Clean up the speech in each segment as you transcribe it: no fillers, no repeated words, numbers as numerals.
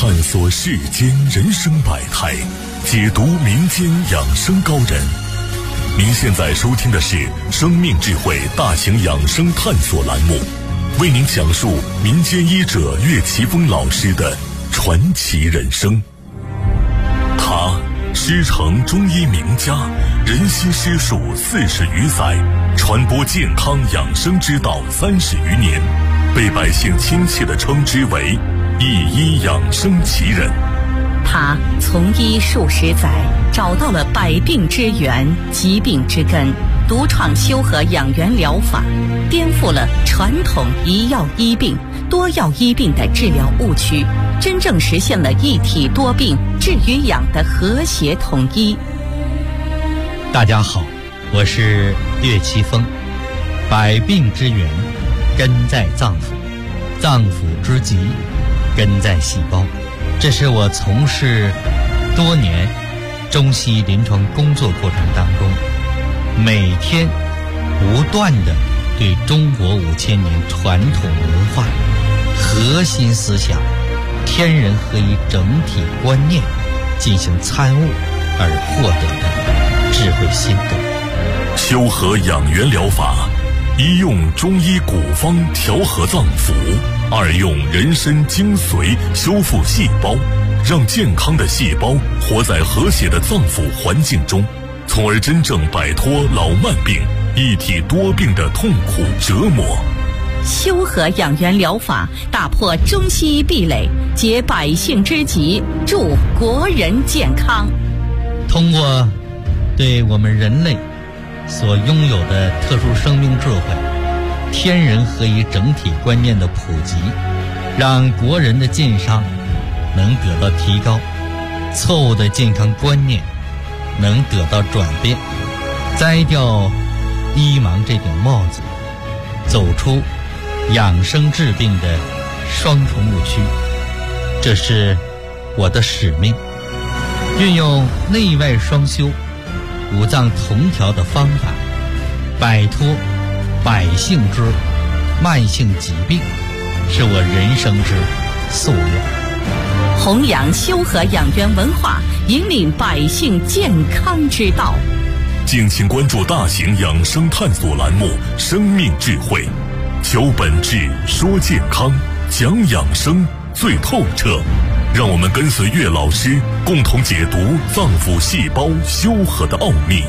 探索世间人生百态，解读民间养生高人。您现在收听的是生命智慧大型养生探索栏目，为您讲述民间医者岳奇峰老师的传奇人生。他师承中医名家，人心师术40余载，传播健康养生之道30余年，被百姓亲切地称之为一医养生奇人。 他从医数十载，找到了百病之源、疾病之根，独创修和养元疗法，颠覆了传统一药医病、多药医病的治疗误区，真正实现了一体多病治与养的和谐统一。 大家好，我是岳奇峰。百病之源根在脏腑，脏腑之疾根在细胞。这是我从事多年中西医临床工作过程当中，每天不断地对中国5000年传统文化核心思想天人合一整体观念进行参悟而获得的智慧心得。 修和养元疗法，一用中医古方调和脏腑，二用人参精髓修复细胞，让健康的细胞活在和谐的脏腑环境中，从而真正摆脱老慢病、一体多病的痛苦折磨。 修和养元疗法打破中西医壁垒，解百姓之急，助国人健康。 通过对我们人类所拥有的特殊生命智慧、天人合一整体观念的普及，让国人的健康能得到提高，错误的健康观念能得到转变，摘掉医盲这顶帽子，走出养生治病的双重误区。这是我的使命，运用内外双修、五脏同调的方法，摆脱百姓之慢性疾病，是我人生之夙愿。 弘扬修和养元文化，引领百姓健康之道。 敬请关注大型养生探索栏目《生命智慧》，求本质，说健康，讲养生最透彻。让我们跟随岳老师，共同解读脏腑细胞修和的奥秘。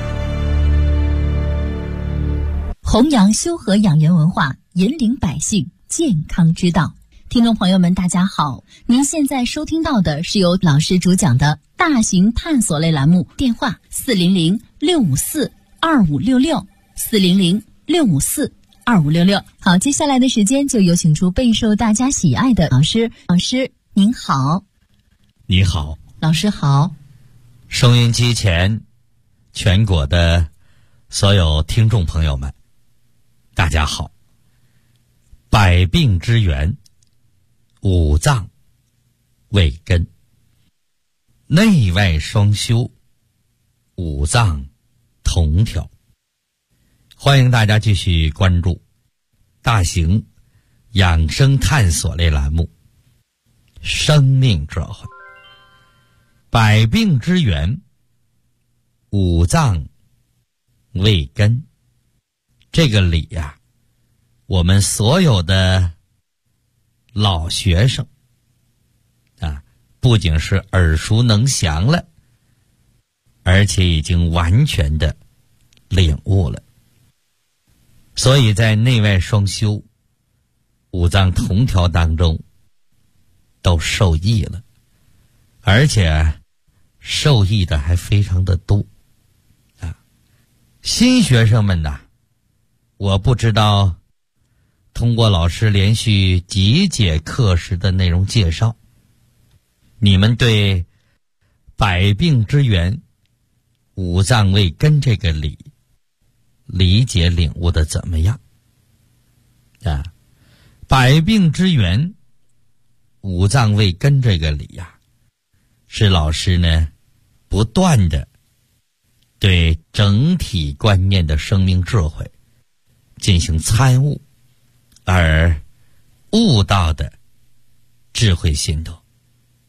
弘扬修和养元文化，引领百姓健康之道。听众朋友们，大家好，您现在收听到的是由老师主讲的大型探索类栏目，电话400-654-2566，400-654-2566。好，接下来的时间就有请出备受大家喜爱的老师。老师您好。 你好。 老师好。 收音机前全国的所有听众朋友们，大家好。百病之源，五脏为根，内外双修，五脏同调。欢迎大家继续关注大型养生探索类栏目《生命智慧》。百病之源，五脏为根，这个理呀，我们所有的老学生啊，不仅是耳熟能详了，而且已经完全的领悟了。所以在内外双修、五脏同调当中都受益了，而且受益的还非常的多啊！新学生们呐，我不知道通过老师连续几节课时的内容介绍，你们对百病之源、五脏为根这个理解领悟的怎么样啊？百病之源、五脏为根这个理呀，是老师呢不断的对整体观念的生命智慧进行参悟而悟到的智慧心得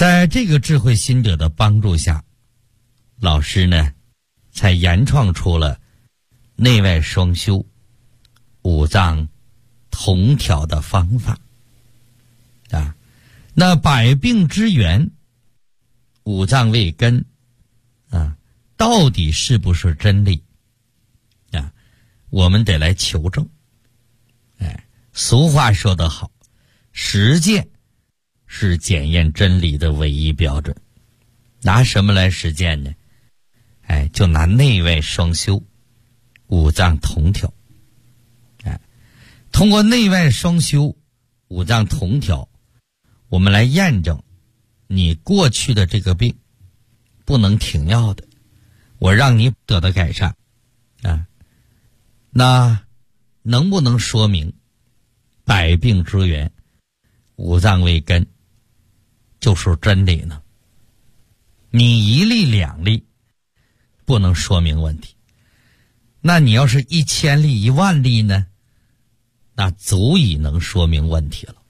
在这个智慧心得的帮助下，老师呢才研创出了内外双修、五脏同调的方法啊。那百病之源，五脏为根啊，到底是不是真理啊？我们得来求证。俗话说得好，实践是检验真理的唯一标准。拿什么来实践呢？就拿内外双修、五脏同调。通过内外双修、五脏同调，我们来验证你过去的这个病不能停药的，我让你得到改善啊。那能不能说明百病之源，五脏为根就是真理呢？你一例两例不能说明问题，那你要是1000例10000例呢，那足以能说明问题了。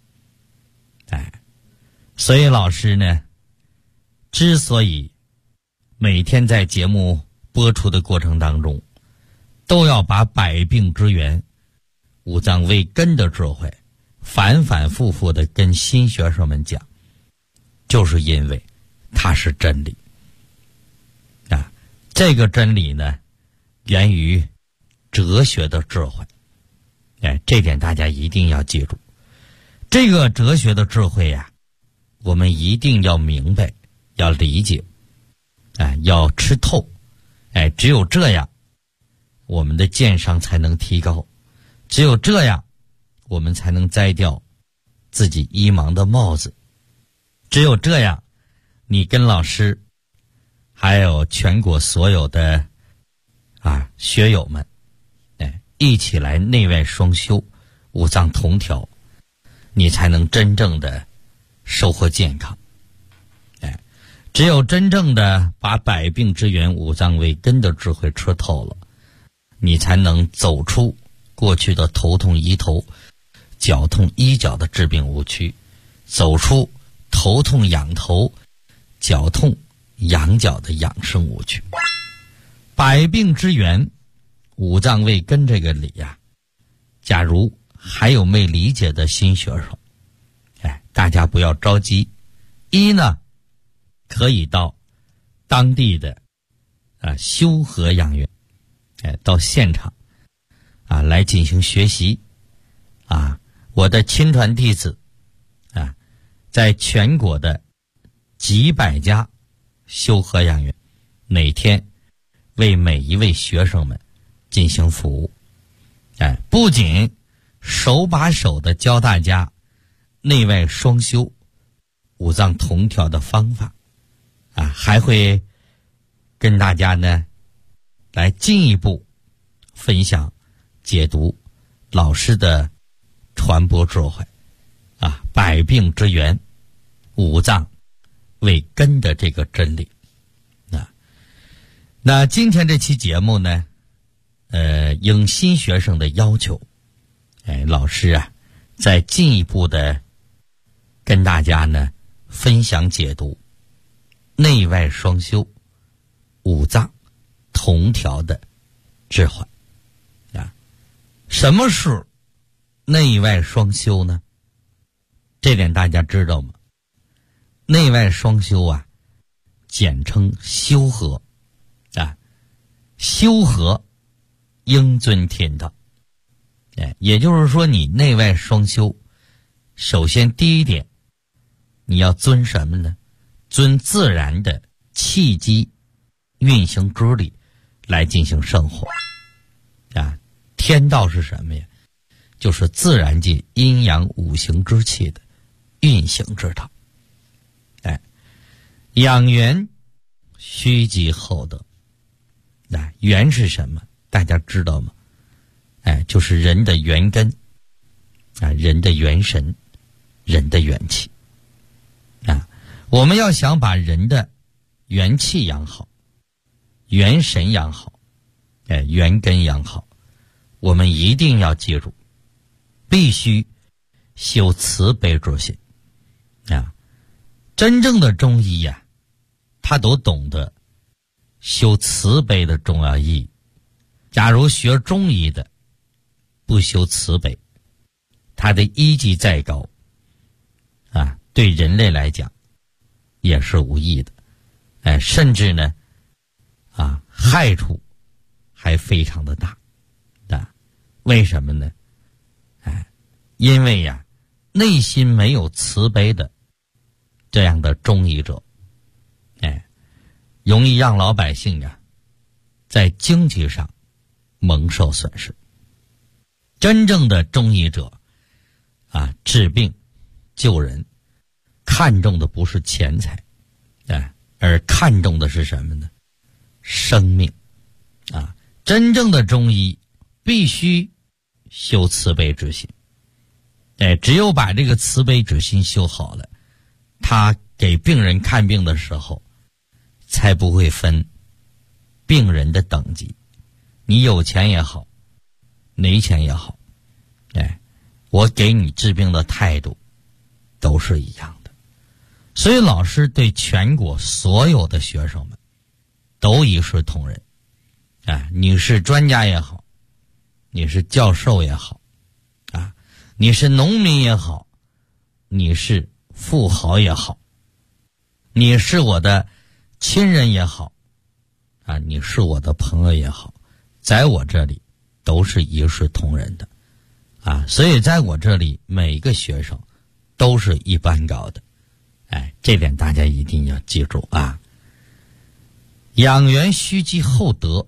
所以老师呢，之所以每天在节目播出的过程当中都要把百病之源、五脏为根的智慧反反复复的跟新学生们讲，就是因为它是真理啊。这个真理呢，源于哲学的智慧。这点大家一定要记住。这个哲学的智慧呀，我们一定要明白，要理解，要吃透。只有这样，我们的鉴赏才能提高。只有这样，我们才能摘掉自己医盲的帽子。只有这样，你跟老师还有全国所有的学友们一起来内外双修、五脏同调，你才能真正的收获健康。只有真正的把百病之源、五脏为根的智慧吃透了，你才能走出过去的头痛医头、脚痛医脚的治病误区，走出头痛养头、脚痛养脚的养生误区。百病之源、五脏为根这个理呀，假如还有没理解的新学生，大家不要着急。一呢，可以到当地的修和养元到现场来进行学习我的亲传弟子在全国的几百家修和养元，每天为每一位学生们进行服务。不仅手把手的教大家内外双修、五脏同调的方法还会跟大家呢来进一步分享解读老师的传播智慧百病之源、五脏为根的这个真理。那今天这期节目呢，应新学生的要求，老师再进一步的跟大家呢分享解读内外双修、五脏同调的智慧什么是内外双修呢？这点大家知道吗？内外双修简称修和修和应遵天道。也就是说，你内外双修，首先第一点，你要遵什么呢？遵自然的气机运行之理来进行生活天道是什么呀？就是自然界阴阳五行之气的运行之道。养元须积厚德。元是什么？大家知道吗？就是人的元根人的元神、人的元气我们要想把人的元气养好、元神养好、元根养好，我们一定要记住，必须修慈悲之心真正的中医呀，他都懂得修慈悲的重要意义。假如学中医的不修慈悲，他的医技再高啊，对人类来讲也是无益的，甚至呢害处还非常的大为什么呢？因为呀内心没有慈悲的这样的中医者，容易让老百姓在经济上蒙受损失。真正的中医者治病救人，看重的不是钱财，而看重的是什么呢？生命真正的中医必须修慈悲之心，只有把这个慈悲之心修好了，他给病人看病的时候才不会分病人的等级，你有钱也好，没钱也好，我给你治病的态度都是一样的。所以老师对全国所有的学生们都一视同仁，你是专家也好，你是教授也好，你是农民也好，你是富豪也好，你是我的亲人也好，你是我的朋友也好，在我这里都是一视同仁的，所以在我这里每一个学生都是一般高的，这点大家一定要记住啊。养元须积厚德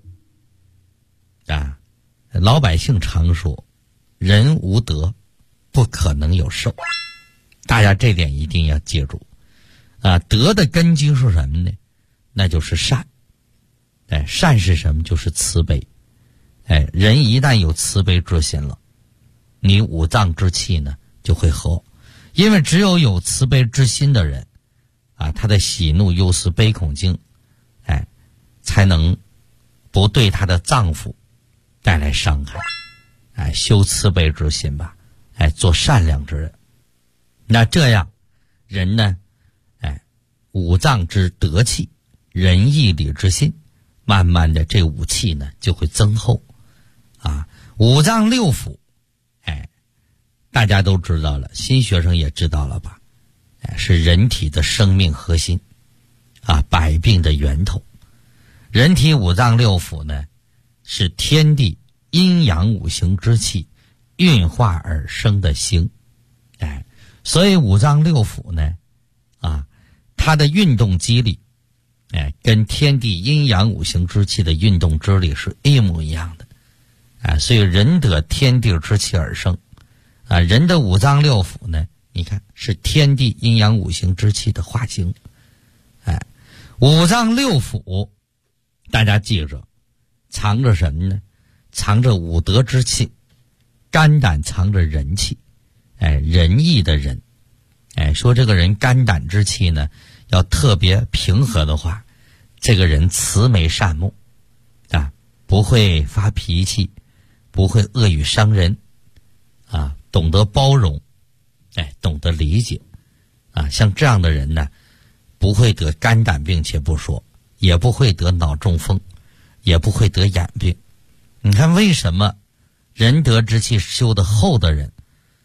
老百姓常说人无德不可能有寿，大家这点一定要记住德的根基是什么呢？那就是善，善是什么？就是慈悲，人一旦有慈悲之心了，你五脏之气呢就会和，因为只有慈悲之心的人他的喜怒忧思悲恐惊才能不对他的脏腑带来伤害，修慈悲之心吧，做善良之人，那这样人呢五脏之德气，仁义礼智信，慢慢的这五气呢就会增厚五脏六腑大家都知道了，新学生也知道了吧，是人体的生命核心百病的源头。人体五脏六腑呢是天地阴阳五行之气运化而生的形，所以五脏六腑呢它的运动机理跟天地阴阳五行之气的运动之力是一模一样的所以人得天地之气而生人的五脏六腑呢，你看是天地阴阳五行之气的化形五脏六腑大家记着藏着什么呢？藏着五德之气，肝胆藏着仁气，仁义的仁，说这个人肝胆之气呢要特别平和的话，这个人慈眉善目不会发脾气，不会恶语伤人懂得包容，懂得理解像这样的人呢不会得肝胆病且不说，也不会得脑中风，也不会得眼病。你看为什么仁德之气修得厚的人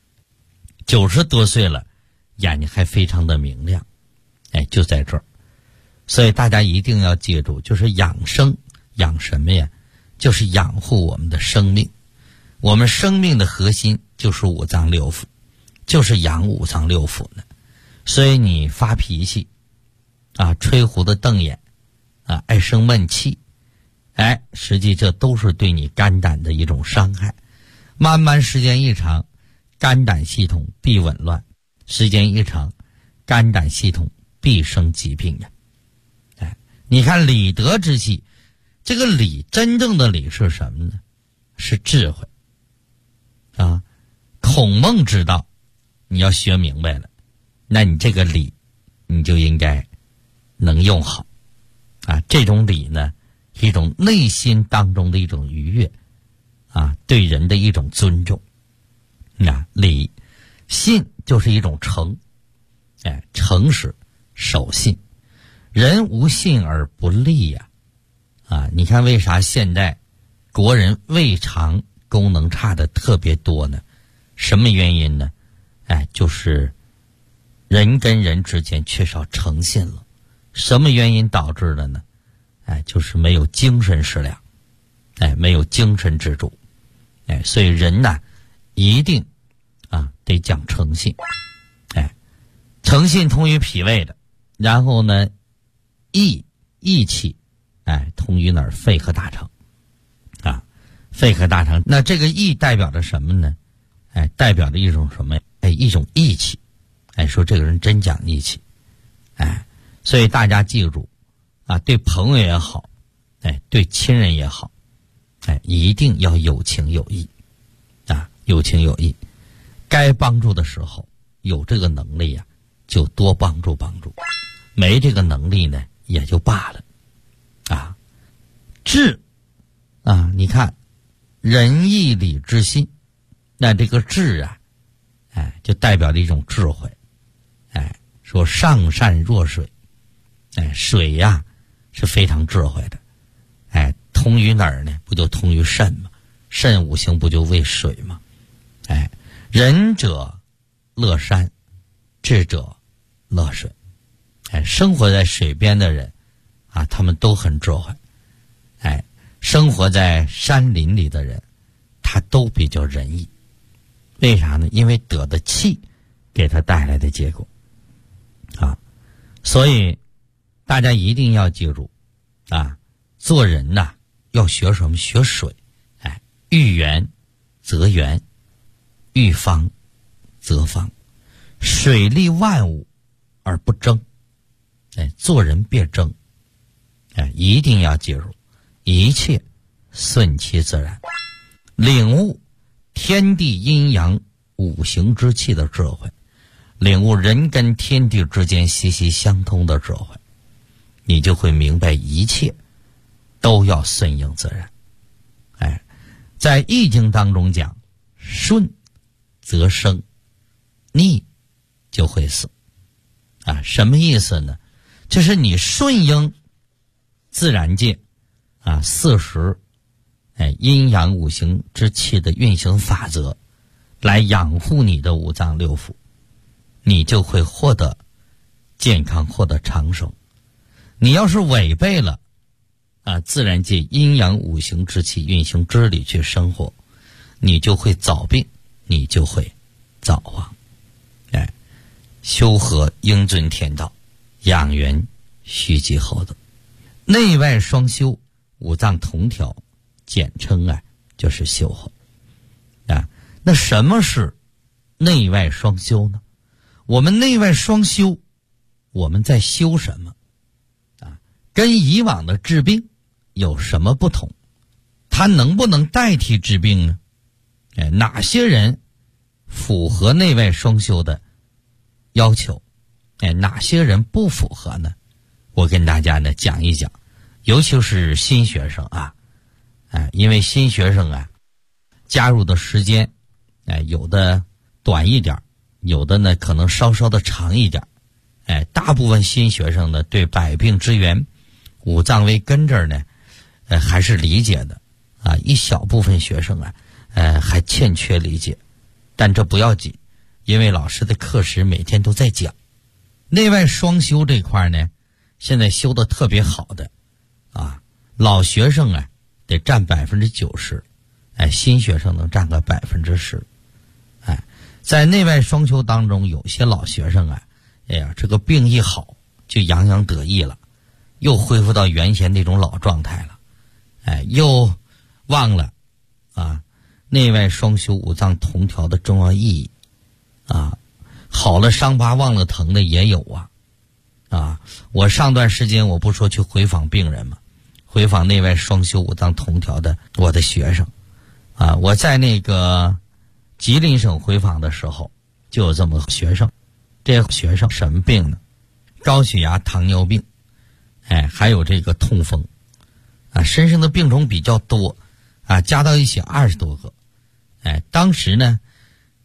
90多岁了眼睛还非常的明亮，就在这儿。所以大家一定要记住，就是养生养什么呀？就是养护我们的生命。我们生命的核心就是五脏六腑，就是养五脏六腑的。所以你发脾气吹胡子瞪眼爱生闷气，实际这都是对你肝胆的一种伤害。慢慢时间一长，肝胆系统必紊乱，时间一长，肝胆系统必生疾病呀。你看理德之气，这个理真正的理是什么呢？是智慧孔孟之道你要学明白了，那你这个理你就应该能用好这种理呢一种内心当中的一种愉悦对人的一种尊重理信就是一种诚实守信。人无信而不立呀。你看为啥现在国人胃肠功能差的特别多呢？什么原因呢？就是人跟人之间缺少诚信了。什么原因导致的呢？就是没有精神食粮，没有精神支柱。所以人呢，一定得讲诚信。诚信通于脾胃的，然后呢，义气，通于哪儿？肺和大肠。肺和大肠，那这个义代表着什么呢？代表着一种什么？一种义气。说这个人真讲义气。所以大家记住对朋友也好，对亲人也好，一定要有情有义。有情有义，该帮助的时候有这个能力就多帮助，没这个能力呢也就罢了。智你看仁义礼智信，那这个智就代表了一种智慧。说上善若水，水是非常智慧的。通于哪儿呢？不就通于肾吗？肾五行不就为水吗？仁者乐山，智者乐水。生活在水边的人他们都很智慧。生活在山林里的人，他都比较仁义。为啥呢？因为得的气给他带来的结果。所以大家一定要记住做人要学什么？学水。遇圆则圆，遇方则方，水利万物而不争。做人别争。一定要记住，一切顺其自然，领悟天地阴阳五行之气的智慧，领悟人跟天地之间息息相通的智慧，你就会明白一切都要顺应自然。在易经当中讲，顺则生，逆就会死。什么意思呢？就是你顺应自然界40阴阳五行之气的运行法则，来养护你的五脏六腑，你就会获得健康，获得长寿。你要是违背了自然界阴阳五行之气运行之理去生活，你就会早病，你就会早亡。修和应遵天道，养元须及厚德。内外双修，五脏同调，简称就是修和。那什么是内外双修呢？我们内外双修，我们在修什么跟以往的治病有什么不同？它能不能代替治病呢？哪些人符合内外双修的要求？哪些人不符合呢？我跟大家呢讲一讲，尤其是新学生因为新学生加入的时间有的短一点，有的呢可能稍稍的长一点。大部分新学生呢对百病之源五脏为根这儿呢还是理解的一小部分学生还欠缺理解。但这不要紧，因为老师的课时每天都在讲。内外双修这块呢，现在修的特别好的老学生得占90%，新学生能占个10%。在内外双修当中，有些老学生这个病一好就洋洋得意了，又恢复到原先那种老状态了。又忘了内外双修五脏同调的重要意义。好了伤疤忘了疼的也有我上段时间我不说去回访病人吗？回访内外双修五脏同调的我的学生我在那个吉林省回访的时候，就有这么个学生。这个学生什么病呢？高血压、糖尿病，还有这个痛风身上的病种比较多加到一起20多个。当时呢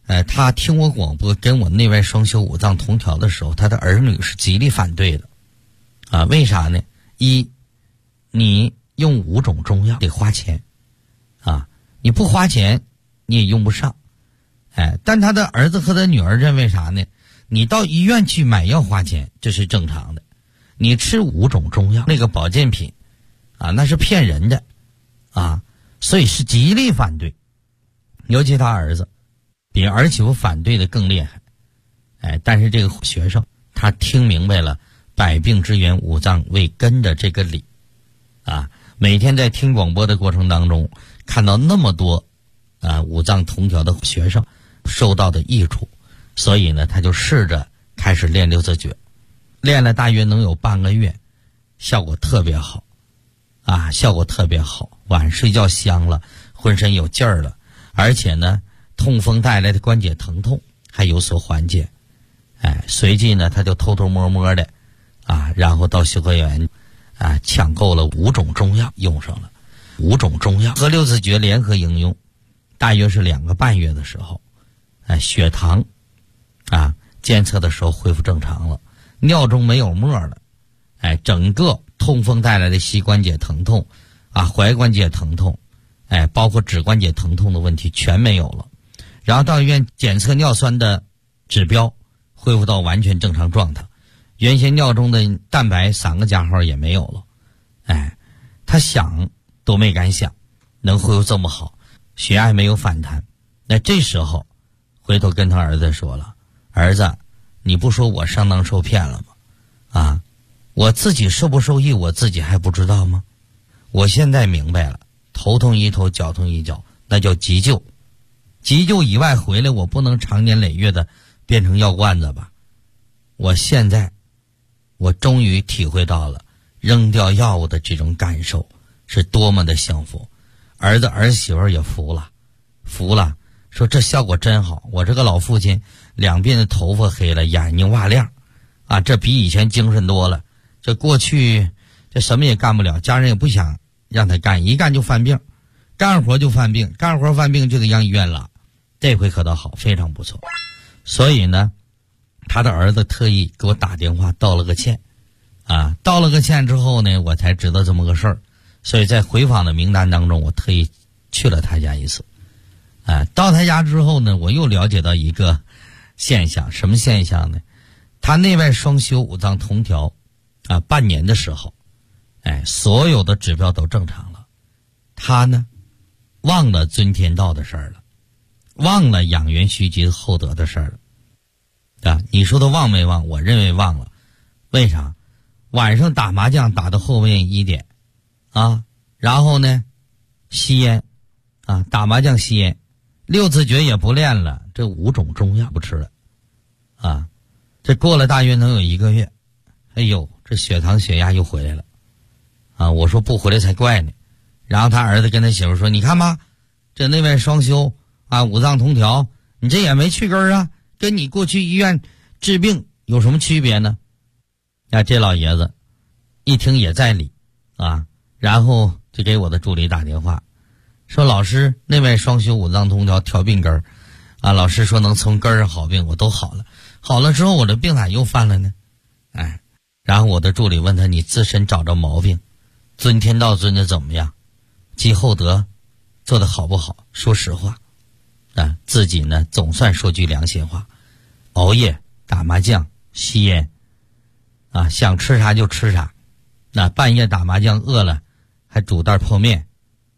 他听我广播跟我内外双修五脏同调的时候，他的儿女是极力反对的啊。为啥呢？一，你用5种中药得花钱啊，你不花钱你也用不上。但他的儿子和他女儿认为啥呢？你到医院去买药花钱，这是正常的。你吃5种中药那个保健品啊，那是骗人的啊，所以是极力反对。尤其他儿子比儿媳妇反对的更厉害。但是这个学生他听明白了百病之源五脏为根的这个理啊，每天在听广播的过程当中看到那么多五脏同调的学生受到的益处，所以呢他就试着开始练六字诀，练了大约能有半个月，效果特别好啊，效果特别好，晚上睡觉香了，浑身有劲儿了，而且呢痛风带来的关节疼痛还有所缓解。随即呢他就偷偷摸摸的然后到修和园抢购了5种中药用上了。5种中药和六字诀联合应用，大约是2个半月的时候，血糖监测的时候恢复正常了，尿中没有沫了，整个痛风带来的膝关节疼痛踝关节疼痛包括指关节疼痛的问题全没有了。然后到医院检测尿酸的指标恢复到完全正常状态，原先尿中的蛋白3个加号也没有了。他想都没敢想能恢复这么好，血压没有反弹。那这时候回头跟他儿子说了，儿子你不说我上当受骗了吗？我自己受不受益我自己还不知道吗？我现在明白了，头痛医头脚痛医脚，那叫急救。急救以外回来我不能长年累月的变成药罐子吧。我现在我终于体会到了扔掉药物的这种感受是多么的幸福。儿子儿媳妇也服了，说这效果真好，我这个老父亲2边的头发黑了，眼睛瓦亮这比以前精神多了。这过去这什么也干不了，家人也不想让他干，一干就犯病，干活就犯病，干活犯病就得让医院拉。这回可倒好，非常不错。所以呢他的儿子特意给我打电话道了个歉道了个歉之后呢，我才知道这么个事儿。所以在回访的名单当中，我特意去了他家一次。到他家之后呢，我又了解到一个现象。什么现象呢？他内外双修五脏同调半年的时候所有的指标都正常了。他呢忘了尊天道的事儿了，忘了养元虚极厚德的事儿了你说他忘没忘？我认为忘了。为啥？晚上打麻将打到后面1点然后呢吸烟打麻将吸烟，六字诀也不练了，这5种中药不吃了这过了大约能有1个月，这血糖血压又回来了我说不回来才怪呢。然后他儿子跟他媳妇说，你看吧，这内外双修五脏同调，你这也没去根跟你过去医院治病有什么区别呢？这老爷子一听也在理然后就给我的助理打电话说，老师内外双修五脏同调调病根老师说能从根儿好病，我都好了。好了之后我的病咋又犯了呢？然后我的助理问他，你自身找着毛病，尊天道尊的怎么样，积厚德做得好不好？说实话自己呢总算说句良心话，熬夜打麻将吸烟想吃啥就吃啥，半夜打麻将饿了还煮袋泡面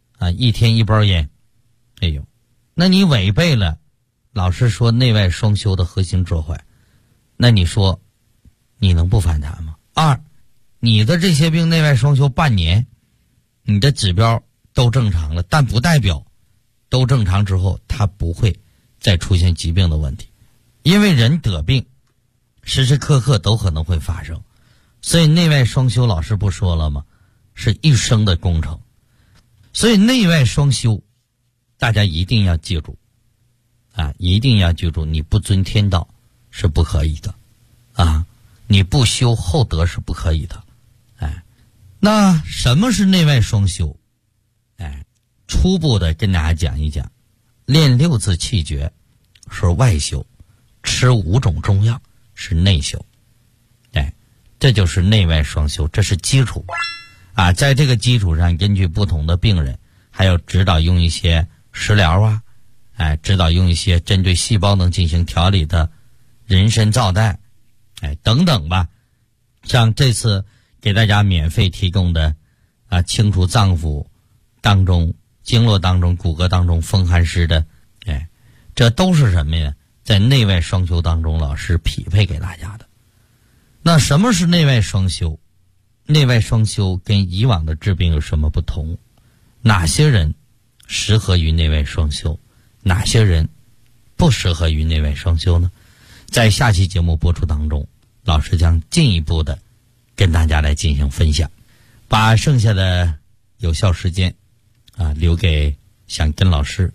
1天1包烟。那你违背了老师说内外双修的核心智慧，那你说你能不反弹吗？2，你的这些病内外双修半年，你的指标都正常了，但不代表都正常之后它不会再出现疾病的问题。因为人得病时时刻刻都可能会发生，所以内外双修老师不说了吗？是一生的工程。所以内外双修大家一定要记住一定要记住，你不尊天道是不可以的你不修厚德是不可以的。那什么是内外双修？初步的跟大家讲一讲，练6字气诀， 是外修，吃5种中药是内修。这就是内外双修，这是基础啊。在这个基础上，根据不同的病人，还有指导用一些食疗啊，指导用一些针对细胞能进行调理的人参皂苷，等等吧。像这次给大家免费提供的清除脏腑当中、经络当中、骨骼当中风寒湿的，这都是什么呀？在内外双修当中，老师匹配给大家的。那什么是内外双修？内外双修跟以往的治病有什么不同？哪些人适合于内外双修？哪些人不适合于内外双修呢？在下期节目播出当中，老师将进一步的跟大家来进行分享，把剩下的有效时间留给想跟老师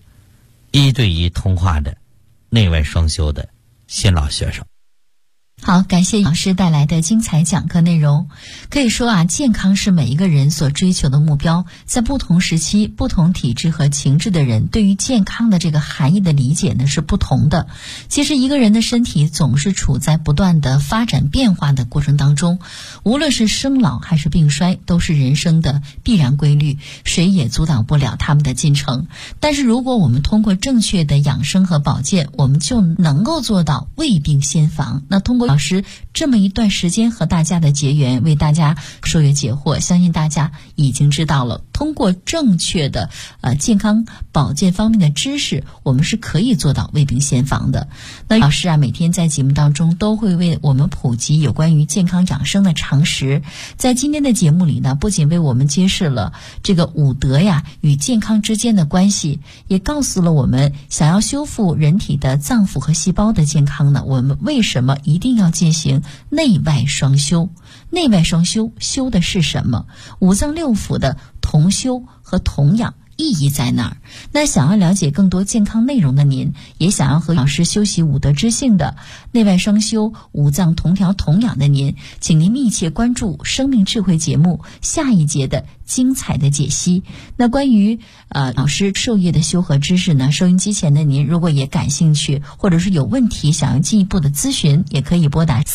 1对1通话的内外双修的新老学生。 好，感谢老师带来的精彩讲课内容。可以说健康是每一个人所追求的目标，在不同时期、不同体质和情志的人对于健康的这个含义的理解呢是不同的。其实一个人的身体总是处在不断的发展变化的过程当中，无论是生老还是病衰，都是人生的必然规律，谁也阻挡不了他们的进程。但是如果我们通过正确的养生和保健，我们就能够做到未病先防。那通过老师这么一段时间和大家的结缘，为大家说有解惑，相信大家已经知道了，通过正确的健康保健方面的知识，我们是可以做到未病先防的。那老师每天在节目当中都会为我们普及有关于健康养生的常识。在今天的节目里呢，不仅为我们揭示了这个五德与健康之间的关系，也告诉了我们想要修复人体的脏腑和细胞的健康呢，我们为什么一定要进行内外双修。内外双修，修的是什么？五脏六腑的同修和同养意义在哪儿？那想要了解更多健康内容的您，也想要和老师修习五德之性的内外双修、五脏同调同养的您，请您密切关注生命智慧节目下一节的精彩的解析。那关于老师授业的修和知识呢，收音机前的您如果也感兴趣，或者是有问题想要进一步的咨询，也可以拨打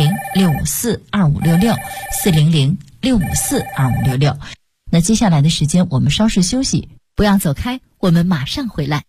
400-654-2566 400-654-2566。那接下来的时间我们稍事休息，不要走开，我们马上回来。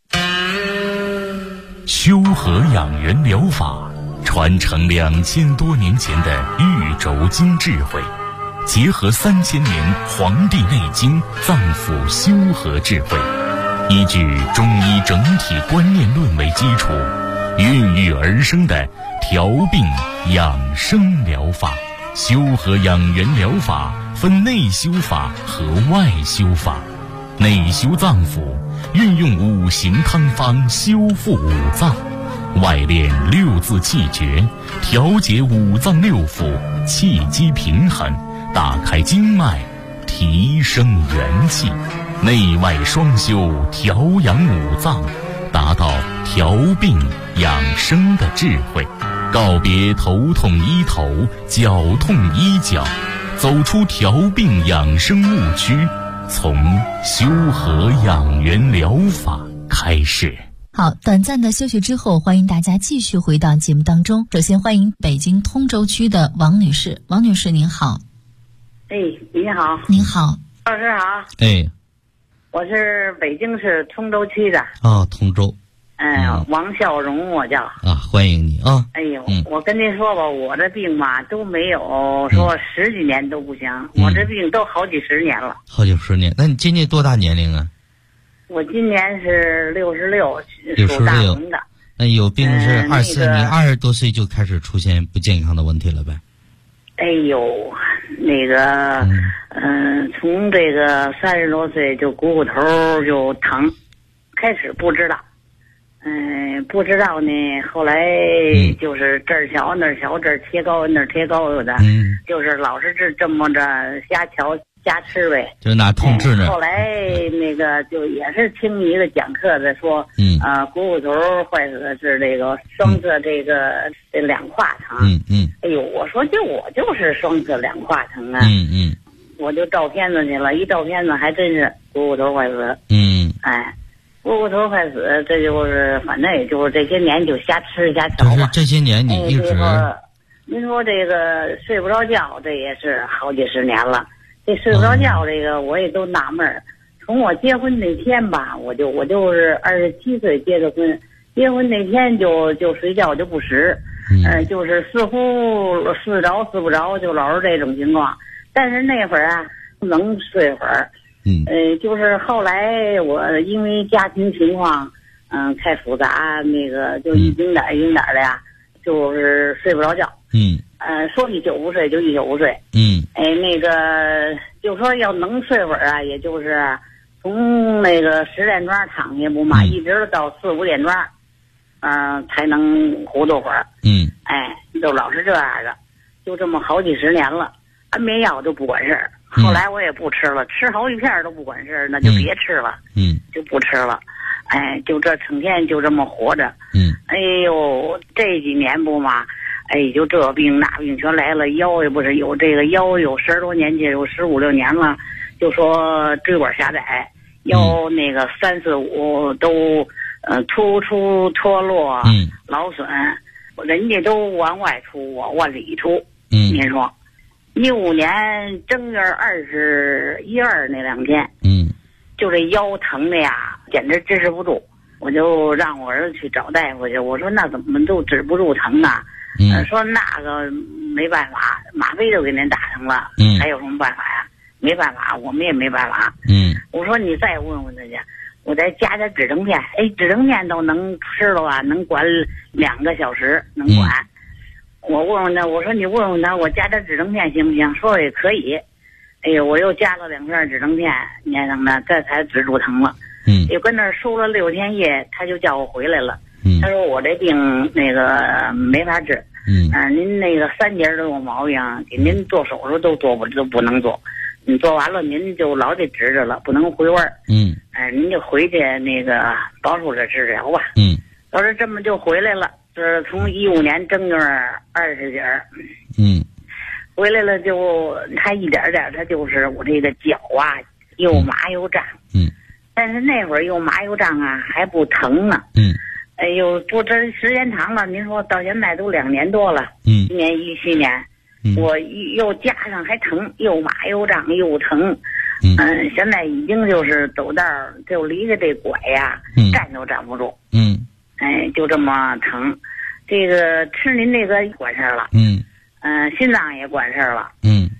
修和养元疗法传承2000多年前的玉轴经智慧，结合3000年《黄帝内经》脏腑修和智慧，依据中医整体观念论为基础，孕育而生的调病养生疗法。修和养元疗法分内修法和外修法。内修脏腑，运用5行汤方修复五脏；外练6字气诀，调节五脏六腑，气机平衡，打开经脉，提升元气。内外双修，调养五脏，达到调病养生的智慧。告别头痛医头，脚痛医脚，走出调病养生误区，从修和养元疗法开始。 好，短暂的休息之后，欢迎大家继续回到节目当中。首先欢迎北京通州区的王女士。王女士您好。 你好。 您好。 老师好。我是北京市通州区的。 通州。 王孝荣我叫。 欢迎你啊。 我跟您说吧，我这病嘛都没有说10几年都不行，我这病都好几十年了。 好几十年？那你今年多大年龄啊？ 我今年是66，属大龙的。 那有病是你20多岁就开始出现不健康的问题了呗？ 从这个30多岁就骨头就疼，开始不知道。不知道呢，后来就是这儿瞧那儿瞧，这儿贴高那儿贴高的，就是老是这么着瞎瞧瞎吃呗， 就拿痛治呢。 后来就也是听一个讲课的说，股头坏死的是这个双侧这两胯疼。我说我就是双侧两胯疼啊。我就照片子去了，一照片子还真是股头坏死。 骨骨头快死，这就是反正也就是这些年就瞎吃瞎挑吧。 就是这些年你一直， 您说这个睡不着觉，这也是好几十年了。这睡不着觉，这个我也都纳闷儿。从我结婚那天吧，我就是27岁结的婚，结婚那天就睡觉就不使，就是似乎睡着睡不着，就老是这种情况。但是那会儿啊，能睡会儿。就是后来我因为家庭情况，太复杂，那个就一丁点的呀，就是睡不着觉。说一宿不睡就一宿不睡。那个就说要能睡会儿啊，也就是从那个10点钟躺下不嘛，一直到4、5点钟，才能糊涂会儿。就老是这样的，就这么好几十年了。安眠药就不管事儿，后来我也不吃了，吃好几片都不管事儿，那就别吃了，就不吃了。就这成天就这么活着。哎呦，这几年不嘛，就这病那病全来了，腰也不是有这个腰有10多年去，有15、16年了，就说椎管狭窄，腰那个3、4、5都突出脱落，劳损，人家都往外出，我往里出。您说，15年正月21、22那2天，就这腰疼的呀，简直支持不住。我就让我儿子去找大夫去，我说那怎么都止不住疼呢？说那个没办法，吗啡都给您打上了，还有什么办法呀？没办法，我们也没办法。我说你再问问他去，我再加点止疼片。止疼片都能吃了啊，能管2个小时，能管。我问问他，我说你问问他，我加点止疼片行不行？说也可以。我又加了2片止疼片，念上呢，这才止住疼了。又跟那儿输了6天液，他就叫我回来了。他说我这病那个没法治。您那个3节都有毛病，给您做手术都不能做。你做完了，您就老得治着了，不能回味儿。您就回去那个保守着治疗吧。要是这么就回来了。是从15年正月20节，回来了就他一点点，他就是我这个脚啊又麻又胀，但是那会儿又麻又胀啊还不疼呢，哎呦，不这时间长了，您说到现在都2年多了，今年17年，我又加上还疼，又麻又胀又疼，现在已经就是走道就离着这拐呀，站都站不住，就这么疼。这个吃您这个管事儿了，心脏也管事儿了，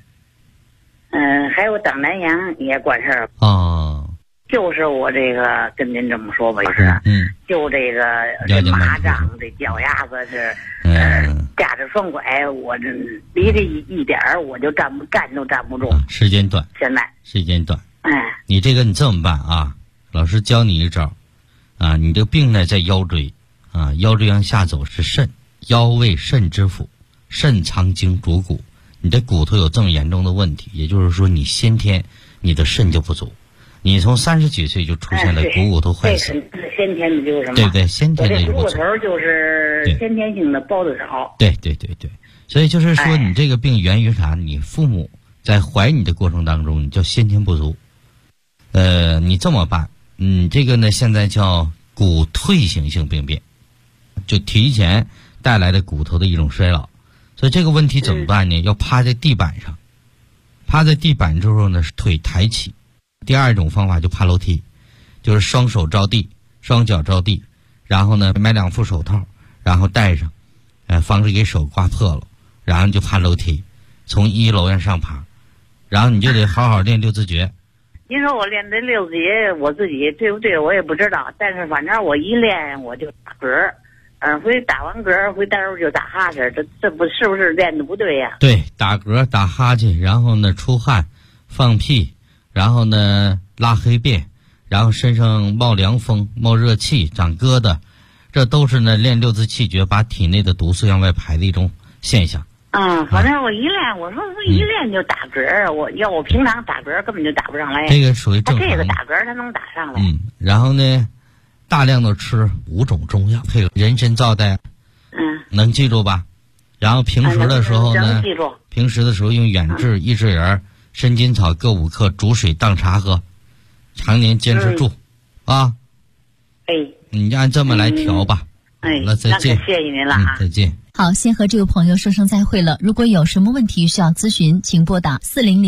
还有胆囊炎也管事儿了。就是我这个跟您这么说吧，就这个麻胀，这脚丫子是架着双拐，我这离这一点儿我就站都站不住。 时间短， 现在时间短。你这个你这么办啊？老师教你一招啊，你这个病呢在腰椎啊，腰椎往下走是肾，腰为肾之府，肾藏精主骨。你的骨头有这么严重的问题，也就是说你先天你的肾就不足。你从30几岁就出现了股骨头坏死， 这是先天的就是什么？ 对对，先天的就不足。 我这股骨头就是先天性的包的少。 对，所以就是说你这个病源于啥？你父母在怀你的过程当中，你叫先天不足。你这么办，这个呢现在叫骨退行性病变，就提前带来的骨头的一种衰老。所以这个问题怎么办呢？要趴在地板上，趴在地板之后呢，腿抬起。第二种方法就爬楼梯，就是双手着地，双脚着地，然后呢买2副手套，然后戴上，防止给手刮破了，然后就爬楼梯，从1楼上爬，然后你就得好好练6字诀。 您说我练这6字诀，我自己对不对我也不知道，但是反正我一练我就打嗝，回打完嗝回待会儿就打哈欠，这不是不是练的不对呀？ 对，打嗝打哈欠，然后呢出汗放屁，然后呢拉黑便，然后身上冒凉风冒热气长疙瘩，这都是呢练6字气诀把体内的毒素向外排的一种现象。 反正我一练，我说一练就打嗝，我平常打嗝根本就打不上来。 这个属于正常。 这个打嗝它能打上来。 然后呢，大量的吃5种中药，配合人参皂苷。能记住吧？然后平时的时候呢，平时的时候用远志、益智仁、参金草各5克煮水当茶喝，常年坚持住，啊。 哎， 按这么来调吧。 哎， 好了，再见。 那可谢谢您了啊。 再见。 好，先和这位朋友说声再会了。如果有什么问题需要咨询，请拨打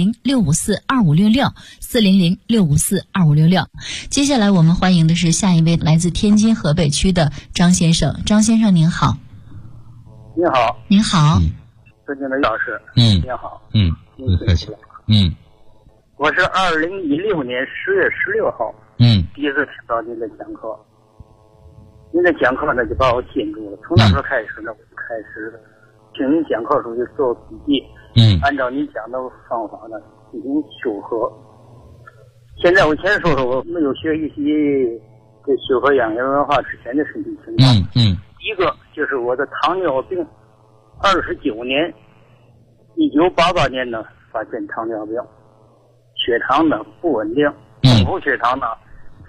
400-654-2566，400-654-2566。接下来我们欢迎的是下一位来自天津河北区的张先生。张先生您好。 你好。 您好。 尊敬的老师。 你好。 不客气。 我是2016年10月16号。第一次听到您的讲课。您的讲课呢就把我吸引住了，从那时候开始呢，我就开始听您讲课的时候就做笔记，按照您讲的方法呢进行修和。现在我先说说我没有学习这修和养颜文化之前的身体情况。第一个就是我的糖尿病，29年，1988年呢发现糖尿病，血糖呢不稳定，总负血糖呢在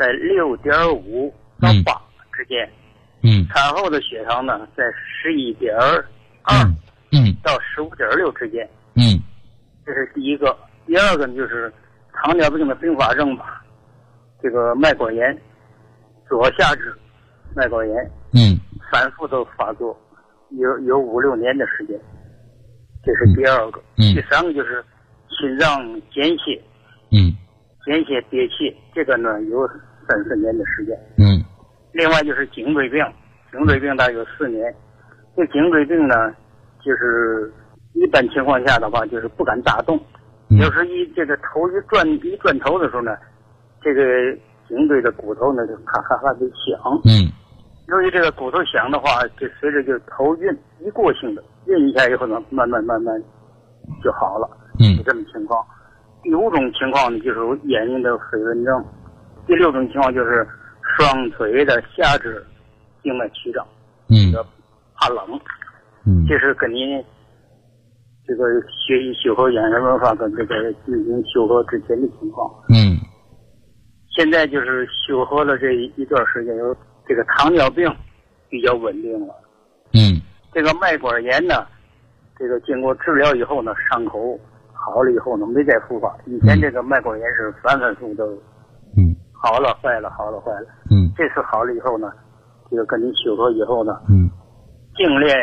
6.5到8之间，产后的血糖呢在11.2到15.6之间，这是第一个。第二个呢就是糖尿病的并发症吧，这个脉管炎，左下肢脉管炎，反复的发作，有5-6年的时间，这是第二个。第三个就是心脏间歇，间歇憋气，这个呢有3-4年的时间。另外就是颈椎病，颈椎病大概有4年。这颈椎病呢，就是一般情况下的话，就是不敢大动。有时这个头一转头的时候呢，这个颈椎的骨头呢就咔咔咔的响。由于这个骨头响的话，就随着就头晕，一过性的晕一下以后呢，慢慢就好了。就这种情况。第5种情况呢，就是眼睛的飞蚊症。第6种情况就是双腿的下肢静脉曲张，怕冷。这是跟您这个学习修和养颜文化跟这个进行修和之前的情况。现在就是修和了这一段时间，有这个糖尿病比较稳定了。这个脉管炎呢，这个经过治疗以后呢，伤口好了以后呢，没再复发。以前这个脉管炎是反复的，好了坏了，好了坏了。这次好了以后呢，这个跟你修和以后呢，静练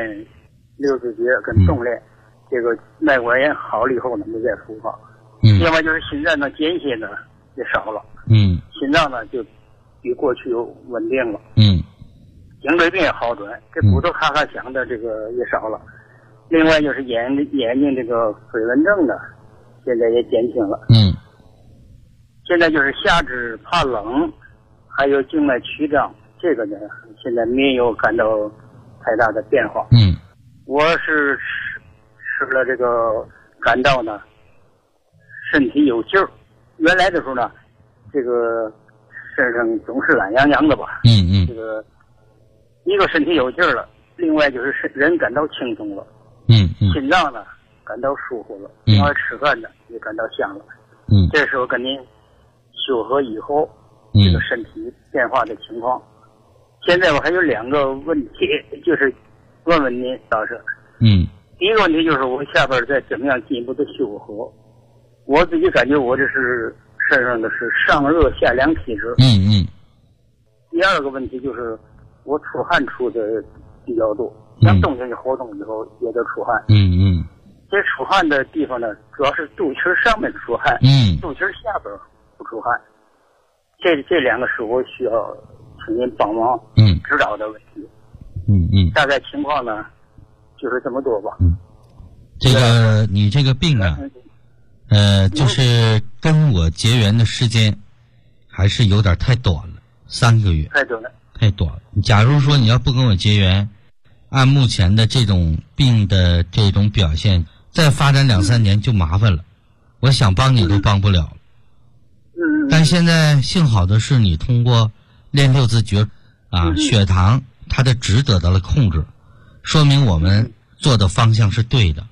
60节跟动练，这个脉管炎好了以后呢，没再复发。另外就是心脏的间歇呢也少了。心脏呢就比过去稳定了。颈椎病也好转，这骨头咔咔响的这个也少了。另外就是眼睛这个飞蚊症呢，现在也减轻了。现在就是下肢怕冷，还有静脉曲张，这个呢现在没有感到太大的变化。我是吃了这个感到呢身体有劲儿。原来的时候呢，这个身上总是懒洋洋的吧。这个一个身体有劲儿了，另外就是人感到轻松了。心脏呢感到舒服了，另外吃饭呢也感到香了。这时候跟您修和以后这个身体变化的情况。现在我还有2个问题，就是问问您老师。第一个问题就是我下边再怎么样进一步的修和。我自己感觉我这是身上的是上热下凉体质。第二个问题就是我出汗出的比较多，像冬天活动以后也得出汗。这出汗的地方呢，主要是肚脐上面出汗，肚脐下边不出汗。这2个是我需要请您帮忙指导的问题。大概情况呢就是这么多吧。 这个你这个病啊，就是跟我结缘的时间还是有点太短了，3个月。太短了。假如说你要不跟我结缘，按目前的这种病的这种表现，再发展2-3年就麻烦了，我想帮你都帮不了了。但现在幸好的是你通过练6字诀血糖它的值得到了控制，说明我们做的方向是对的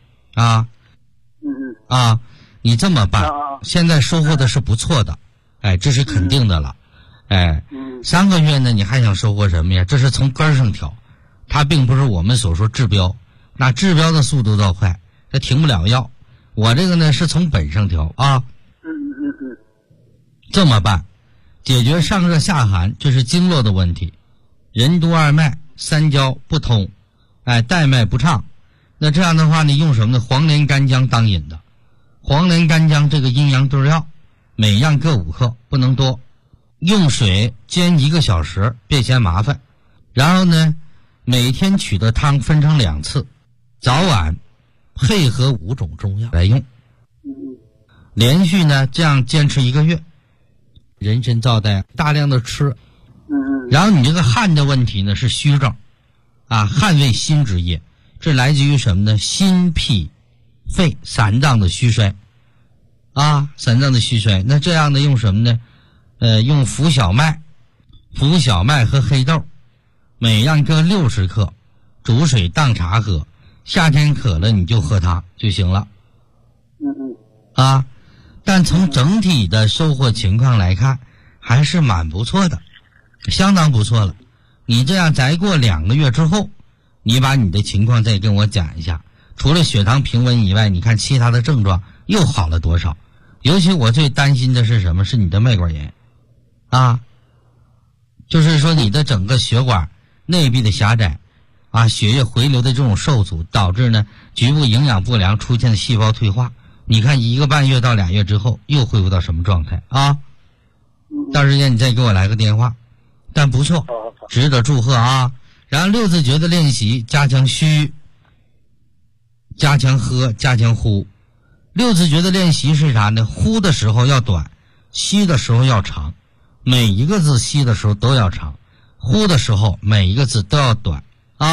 你这么办，现在收获的是不错的，这是肯定的了。3个月呢，你还想收获什么呀？这是从根上调，它并不是我们所说治标，那治标的速度倒快，它停不了药。我这个呢是从本上调。这么办， 解决上热下寒，这是经络的问题。任督二脉、三焦不通，带脉不畅。那这样的话呢，用什么呢？黄连干姜当饮的。黄连干姜这个阴阳对药，每样各5克，不能多。用水煎1个小时，别嫌麻烦。然后呢，每天取的汤分成2次，早晚配合5种中药来用。连续呢这样坚持1个月，人参皂苷大量的吃。然后你这个汗的问题呢是虚症汗为心之液，这来自于什么呢？心脾肺3脏的虚衰3脏的虚衰。那这样呢用什么呢？用浮小麦和黑豆，每样各60克，煮水当茶喝。夏天渴了你就喝它就行了。但从整体的收获情况来看，还是蛮不错的，相当不错了。你这样再过2个月之后，你把你的情况再跟我讲一下，除了血糖平稳以外，你看其他的症状又好了多少？尤其我最担心的是什么？是你的脉管炎就是说你的整个血管内壁的狭窄血液回流的这种受阻，导致呢局部营养不良，出现的细胞退化。你看1个半月到2月之后又恢复到什么状态到时间你再给我来个电话。但不错，值得祝贺然后6字诀的练习，加强虚，加强喝，加强呼。6字诀的练习是啥呢？呼的时候要短，吸的时候要长，每一个字吸的时候都要长，呼的时候每一个字都要短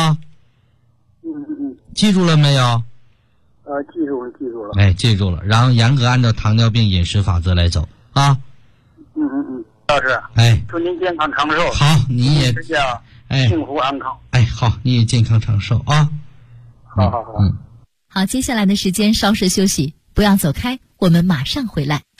记住了没有？ 记住了。 记住了。然后严格按照糖尿病饮食法则来走老师，祝您健康长寿。 好，你也幸福安康。 好，你也健康长寿好。 好，接下来的时间稍事休息，不要走开，我们马上回来。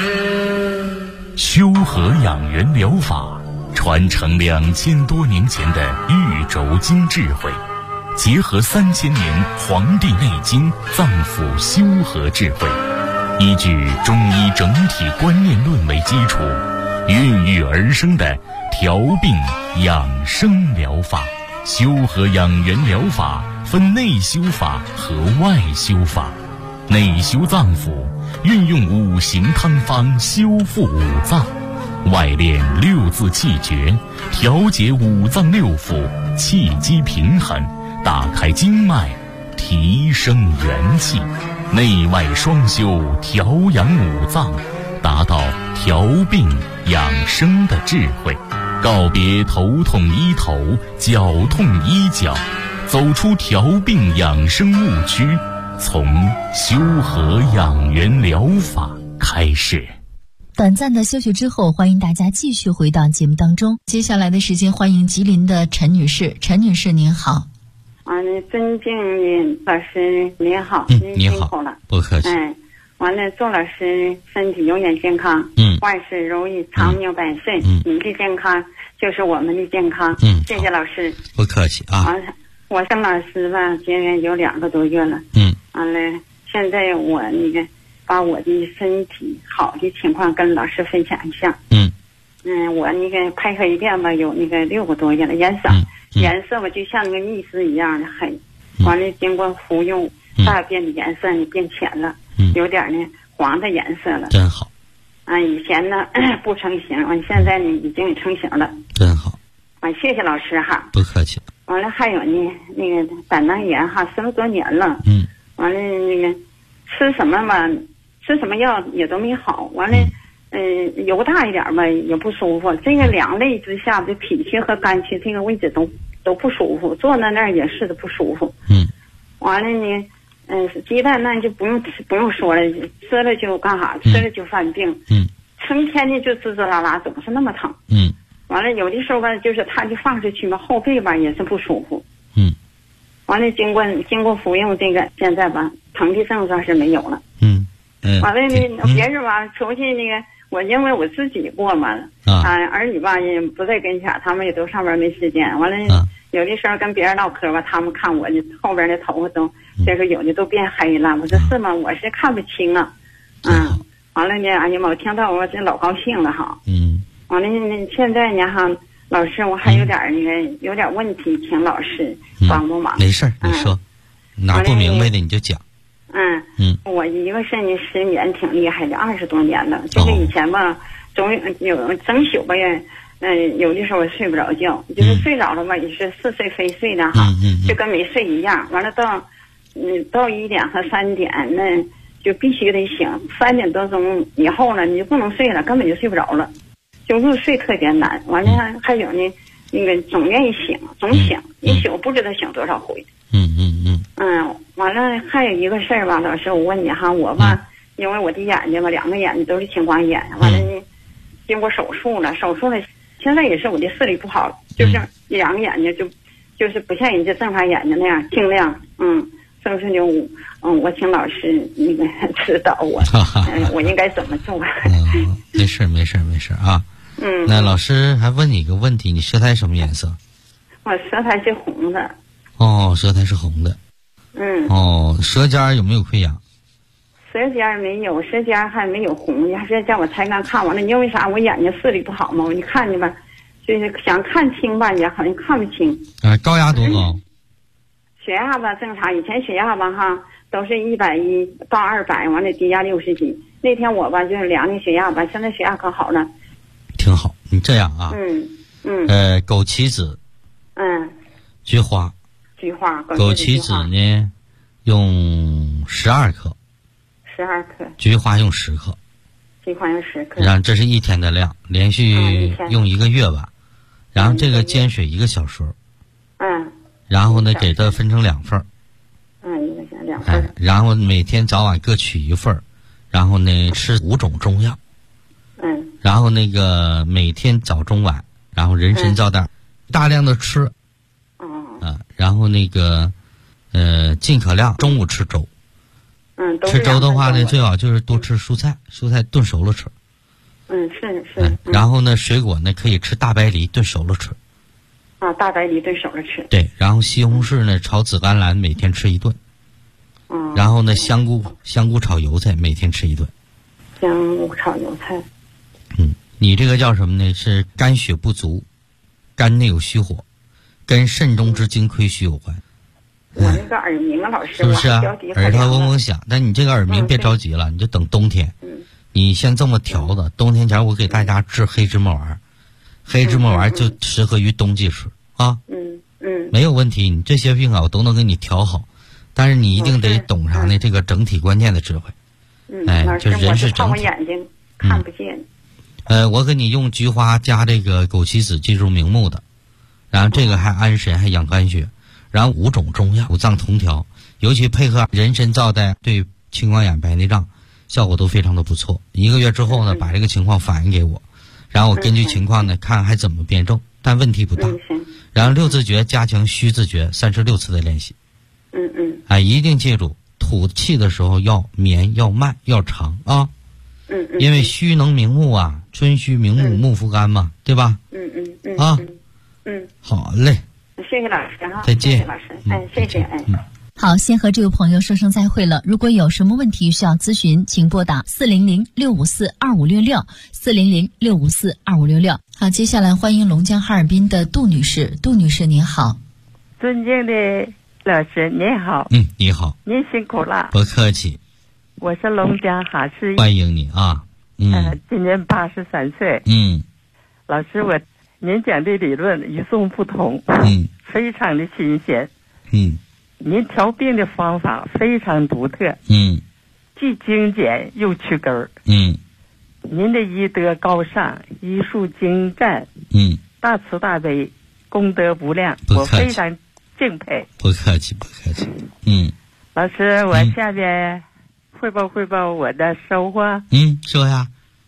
修和养元疗法传承2000多年前的玉轴经智慧，结合3000年《黄帝内经》脏腑修和智慧，依据中医整体观念论为基础，孕育而生的调病养生疗法。修和养元疗法分内修法和外修法。内修脏腑，运用5行汤方修复5脏；外练6字气诀，调节5脏6腑，气机平衡，打开经脉，提升元气。内外双修，调养5脏，达到调病养生的智慧。告别头痛医头，脚痛医脚，走出调病养生误区，从修和养元疗法开始。 短暂的休息之后，欢迎大家继续回到节目当中。接下来的时间，欢迎吉林的陈女士。陈女士您好。 尊敬的老师您好。 你好，不客气。 完了，祝老师身体永远健康，万事如意，长命百岁。你的健康就是我们的健康。谢谢老师。 不客气我跟老师吧结缘有2个多月了。完了，现在我把我的身体好的情况跟老师分享一下。我配合一遍吧，有6个多月了，颜色吧就像蜜丝一样的黑。完了，经过服用，大便的颜色变浅了。有点黄的颜色了， 真好。 以前呢不成型，现在已经成型了， 真好。 谢谢老师不客气。 完了还有胆囊炎10多年了。完了吃什么药也都没好。完了油大一点吧也不舒服。这个2类之下的脾气和肝气这个位置都不舒服，坐在那儿也是的不舒服。完了鸡蛋那就不用说了，吃了就干啥，吃了就犯病。成天的就滋滋啦啦，总是那么疼。完了有的时候吧，就是他就放出去嘛，后背吧也是不舒服。完了经过服用这个，现在吧疼的症状是没有了。完了别人吧出去我因为我自己过嘛，儿女吧也不在跟前，他们也都上班没时间。完了有的时候跟别人唠嗑吧，他们看我后边的头发都这个有的都变黑了。我说是吗？我是看不清完了呢，哎呀妈，我听到我这老高兴了哈。 完了现在呢哈，老师我还有点有点问题，请老师帮帮忙。 没事，你说，哪不明白的你就讲。 我一个是呢失眠挺厉害的，20多年了。就是以前吧，总有整宿吧也，有的时候我睡不着觉，就是睡着了吧也是似睡非睡的哈，就跟没睡一样。完了到1点和3点那就必须得醒，3点多钟以后了你就不能睡了，根本就睡不着了，就入睡特别难。完了还有呢，那个总愿意醒，总醒，一宿不知道醒多少回。完了还有一个事儿吧，老师我问你哈，我吧，因为我的眼睛吧2个眼睛都是青光眼，完了呢经过手术了，现在也是我的视力不好，就是2个眼睛就是不像人家正常眼睛那样清亮，所以说就我请老师那个指导我，我应该怎么做？ 没事啊。那老师还问你一个问题，你舌苔什么颜色？ 我舌苔是红的。 舌苔是红的。舌尖有没有溃疡？ 舌尖没有，舌尖还没有红。你还是叫我才刚看完了，因为啥？我眼睛视力不好嘛，我一看见吧，就是想看清吧，也好像看不清。 高压多高？ 血压吧正常，以前血压吧哈都是110到200，完了低压60几。那天我吧就是量的血压吧，现在血压可好了。挺好， 你这样啊。枸杞子。菊花。枸杞子呢，用12克。 12克。 菊花用10克。 菊花用10克。 然后这是1天的量，连续用1个月吧。然后这个煎水1个小时。然后呢，给它分成2份。 2份。 然后每天早晚各取1份，然后呢吃5种中药。然后那个每天早中晚，然后人参皂苷，大量的吃。然后那个尽可量中午吃粥。吃粥的话呢，最好就是多吃蔬菜，蔬菜炖熟了吃。 是。 然后呢，水果呢可以吃大白梨炖熟了吃。 大白梨炖熟了吃。 对，然后西红柿呢炒紫甘蓝每天吃1顿。然后呢，香菇炒油菜每天吃1顿。 香菇炒油菜。 你这个叫什么呢？是肝血不足，肝内有虚火，跟肾中之精亏虚有关。 我那个耳鸣啊，老师， 是不是啊？耳朵嗡嗡响，但你这个耳鸣别着急了，你就等冬天。你先这么调的，冬天前我给大家治黑芝麻丸，黑芝麻丸就适合于冬季吃啊。没有问题，你这些病啊我都能给你调好，但是你一定得懂啥呢？这个整体关键的智慧。就人是整体。 我眼睛看不见。 我给你用菊花加这个枸杞子，记住明目的，然后这个还安神，还养肝血，然后5种中药，5脏同调，尤其配合人参皂苷，对青光眼、白内障效果都非常的不错。1个月之后呢，把这个情况反映给我，然后我根据情况呢看还怎么辩证，但问题不大。然后6字诀加强虚字诀36次的练习。一定记住吐气的时候要绵要慢要长啊。因为虚能明目啊，春虚明目，目复肝嘛，对吧？好嘞， 谢谢老师哈， 再见， 谢谢老师，谢谢。 好，先和这位朋友说声再会了。如果有什么问题需要咨询，请拨打400-654-2566 400-654-2566。好，接下来欢迎龙江哈尔滨的杜女士。杜女士您好。 尊敬的老师您好。 你好。 您辛苦了。 不客气。 我是龙江哈市。 欢迎你啊。 今年83岁。老师，您讲的理论与众不同。非常的新鲜。您调病的方法非常独特。既精简又去根儿。您的医德高尚，医术精湛。大慈大悲，功德无量，我非常敬佩。 不客气，不客气。 老师，我下边汇报我的收获。 说呀。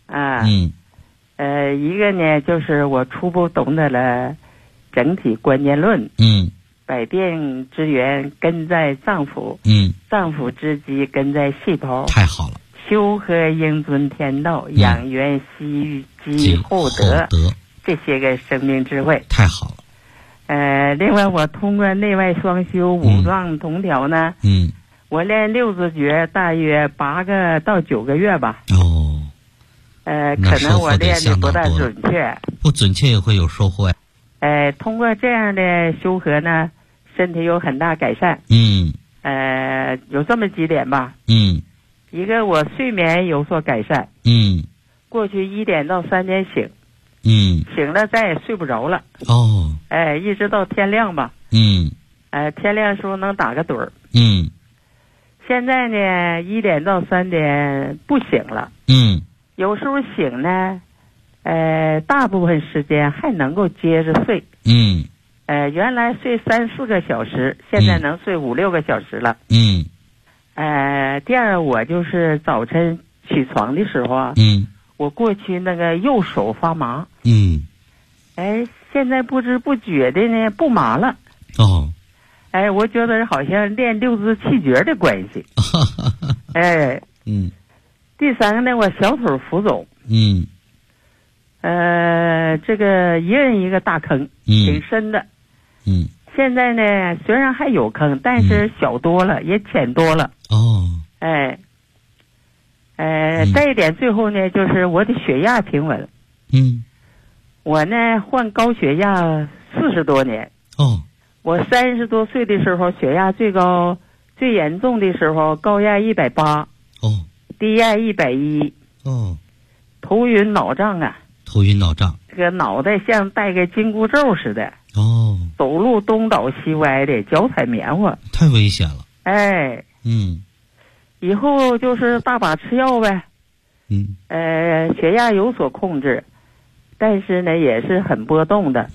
一个呢，就是我初步懂得了整体观念论。百病之源根在脏腑。脏腑之基根在细胞。 太好了。 修和应遵天道，养元息积厚德，这些个生命智慧。 太好了。 另外我通过内外双修5脏同调呢。我练6字诀大约8个到9个月吧。 可能我练的不大准确， 不准确也会有收获呀。 通过这样的修和呢，身体有很大改善。有这么几点吧。一个我睡眠有所改善。过去1点到3点醒。醒了再也睡不着了。一直到天亮吧。天亮时候能打个盹儿。现在呢，1点到3点不醒了。有时候醒呢，大部分时间还能够接着睡。原来睡3、4个小时，现在能睡5、6个小时了。第二，我就是早晨起床的时候啊，我过去那个右手发麻。现在不知不觉的呢不麻了。我觉得好像练6字气诀的关系。第三个呢，我小腿浮肿。这个一人一个大坑，挺深的。现在呢，虽然还有坑，但是小多了，也浅多了。再一点，最后呢，就是我的血压平稳。我呢患高血压40多年。我30多岁的时候，血压最高、最严重的时候，高压180。低压110。头晕脑胀啊。 头晕脑胀。 这个脑袋像戴个紧箍咒似的。走路东倒西歪的，脚踩棉花。 太危险了。 以后就是大把吃药呗。血压有所控制，但是呢也是很波动的。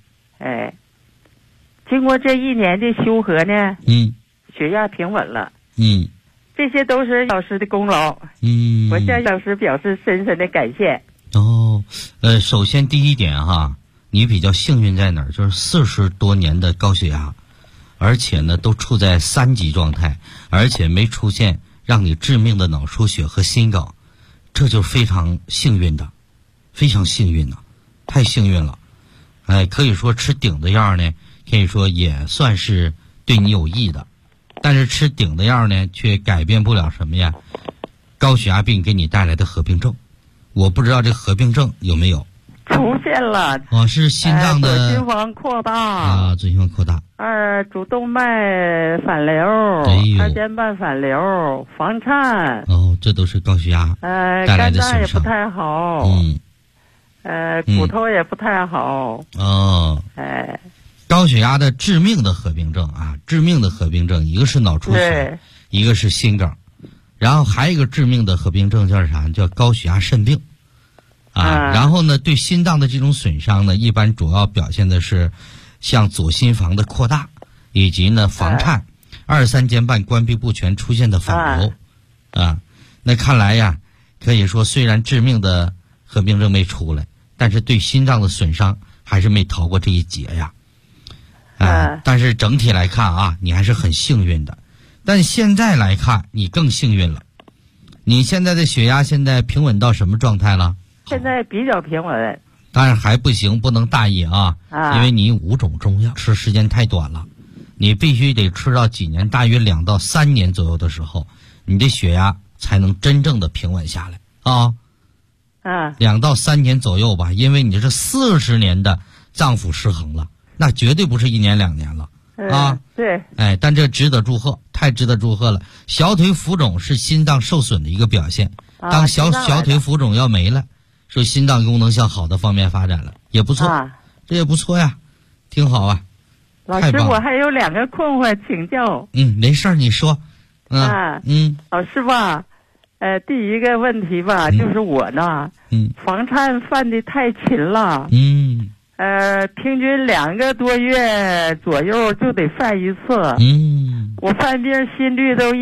经过这1年的修和呢，血压平稳了。这些都是老师的功劳。我向老师表示深深的感谢。 首先第一点哈，你比较幸运在哪儿？就是40多年的高血压，而且呢都处在3级状态，而且没出现让你致命的脑出血和心梗，这就非常幸运的，非常幸运的，太幸运了。可以说吃顶的药呢，可以说也算是对你有益的，但是吃顶的药呢，却改变不了什么呀？高血压病给你带来的合并症。我不知道这合并症有没有出现了。 是心脏的左心房扩大。 左心房扩大。 主动脉反流。二尖瓣反流，房颤。 这都是高血压带来的损伤。肝脏也不太好。骨头也不太好。 高血压的致命的合并症啊，致命的合并症，一个是脑出血，一个是心梗。然后还有一个致命的合并症叫啥？叫高血压肾病，然后呢，对心脏的这种损伤呢，一般主要表现的是像左心房的扩大，以及呢房颤、2、3尖瓣关闭不全出现的反流，那看来呀，可以说虽然致命的合并症没出来，但是对心脏的损伤还是没逃过这一劫呀。但是整体来看啊，你还是很幸运的。但现在来看，你更幸运了。你现在的血压现在平稳到什么状态了？ 现在比较平稳。 当然还不行，不能大意啊。因为你5种中药吃时间太短了，你必须得吃到几年，大约2到3年左右的时候，你的血压才能真正的平稳下来啊。2到3年左右吧，因为你这是40年的脏腑失衡了，那绝对不是1年2年了。 对。 但这值得祝贺，太值得祝贺了。小腿浮肿是心脏受损的一个表现，当小腿浮肿要没了，说心脏功能向好的方面发展了，也不错。这也不错呀，挺好啊。 老师，我还有2个困惑请教。 没事儿，你说。 老师吧，第一个问题吧，就是我呢，房颤犯的太勤了。平均2个多月左右就得犯一次。我犯病心率都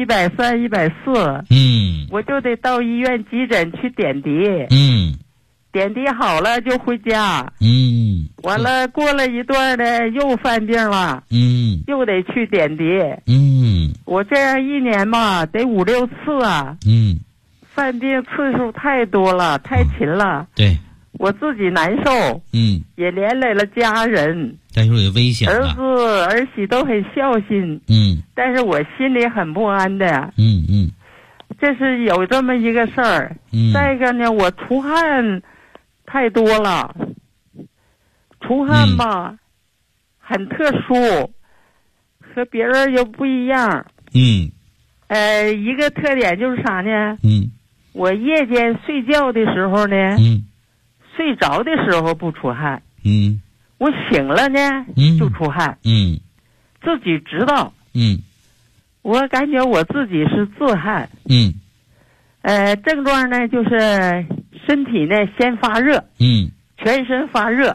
130、140。我就得到医院急诊去点滴。点滴好了就回家。完了过了一段呢，又犯病了。又得去点滴。我这样1年吧，得5、6次啊。犯病次数太多了，太勤了。 对。 我自己难受，也连累了家人， 但是也危险了。 儿子儿媳都很孝心，但是我心里很不安的。 这是有这么一个事儿。再一个呢，我出汗太多了，出汗吧，很特殊，和别人又不一样。一个特点就是啥呢？我夜间睡觉的时候呢，睡着的时候不出汗，我醒了呢，就出汗，自己知道，我感觉我自己是自汗，症状呢就是身体呢先发热，全身发热，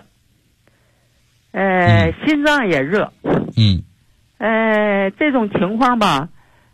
心脏也热，这种情况吧，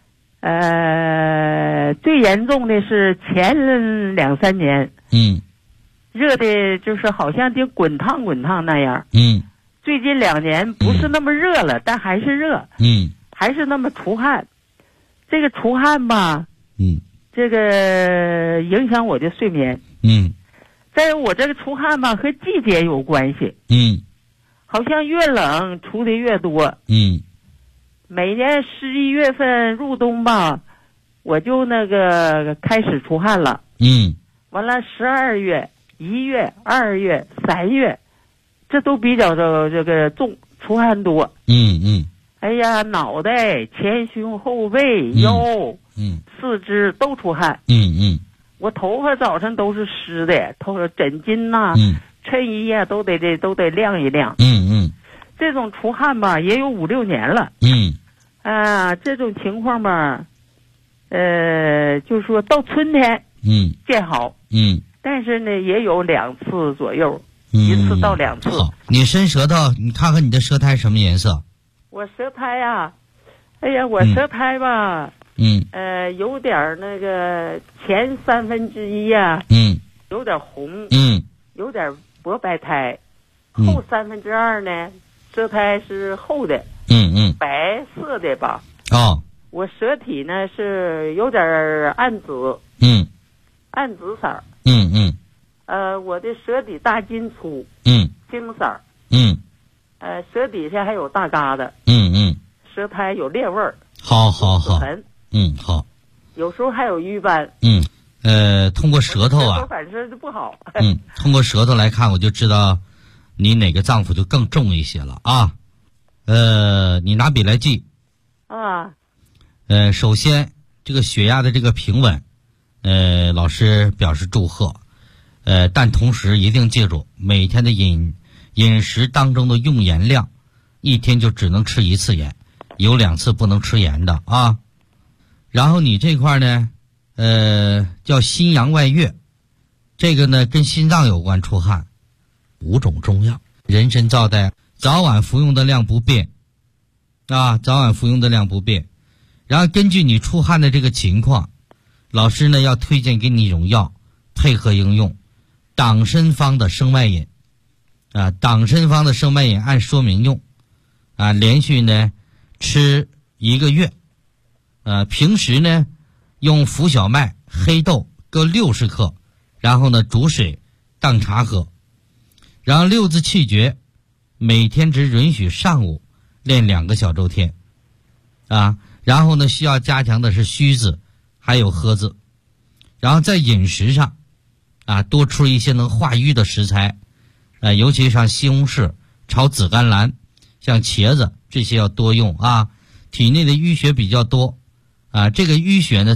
最严重的是前2-3年，热的就是好像得滚烫那样，最近2年不是那么热了，但还是热，还是那么出汗，这个出汗吧，这个影响我的睡眠，再有我这个出汗吧和季节有关系，好像越冷出的越多，每年11月份入冬吧，我就那个开始出汗了，完了12月、1月、2月、3月，这都比较这个重，出汗多，哎呀，脑袋、前胸、后背、腰，四肢都出汗，我头发早晨都是湿的，枕巾呐、衬衣呀都得晾一晾，这种出汗吧也有5-6年了，这种情况吧，就说到春天，见好，但是呢也有2次左右，1次到2次。 好，你伸舌头，你看看你的舌苔什么颜色？ 我舌苔呀，哎呀，我舌苔吧，有点那个前1/3呀，有点红，有点薄白苔，后2/3呢，舌苔是厚的，白色的吧。我舌体呢是有点暗紫，暗紫色儿，我的舌底大筋粗，青色儿，舌底下还有大疙瘩，舌苔有裂味儿， 好，好， 有时候还有瘀斑， 通过舌头啊， 反正不好， 通过舌头来看，我就知道你哪个脏腑就更重一些了啊。你拿笔来记啊。 首先这个血压的这个平稳，老师表示祝贺，但同时一定记住每天的饮食当中的用盐量，一天就只能吃1次盐，有2次不能吃盐的啊。然后你这块呢，叫心阳外越，这个呢跟心脏有关，出汗，5种中药，人参皂苷，早晚服用的量不变，早晚服用的量不变。然后根据你出汗的这个情况，老师呢要推荐给你一种药，配合应用，党参方的生脉饮，党参方的生脉饮按说明用，连续呢吃1个月，平时呢用浮小麦、黑豆各60克，然后呢煮水当茶喝，然后6字气诀，每天只允许上午练2个小周天，然后呢需要加强的是虚字还有喝字，然后在饮食上多吃一些能化瘀的食材，尤其像西红柿、炒紫甘蓝，像茄子这些要多用体内的淤血比较多这个淤血呢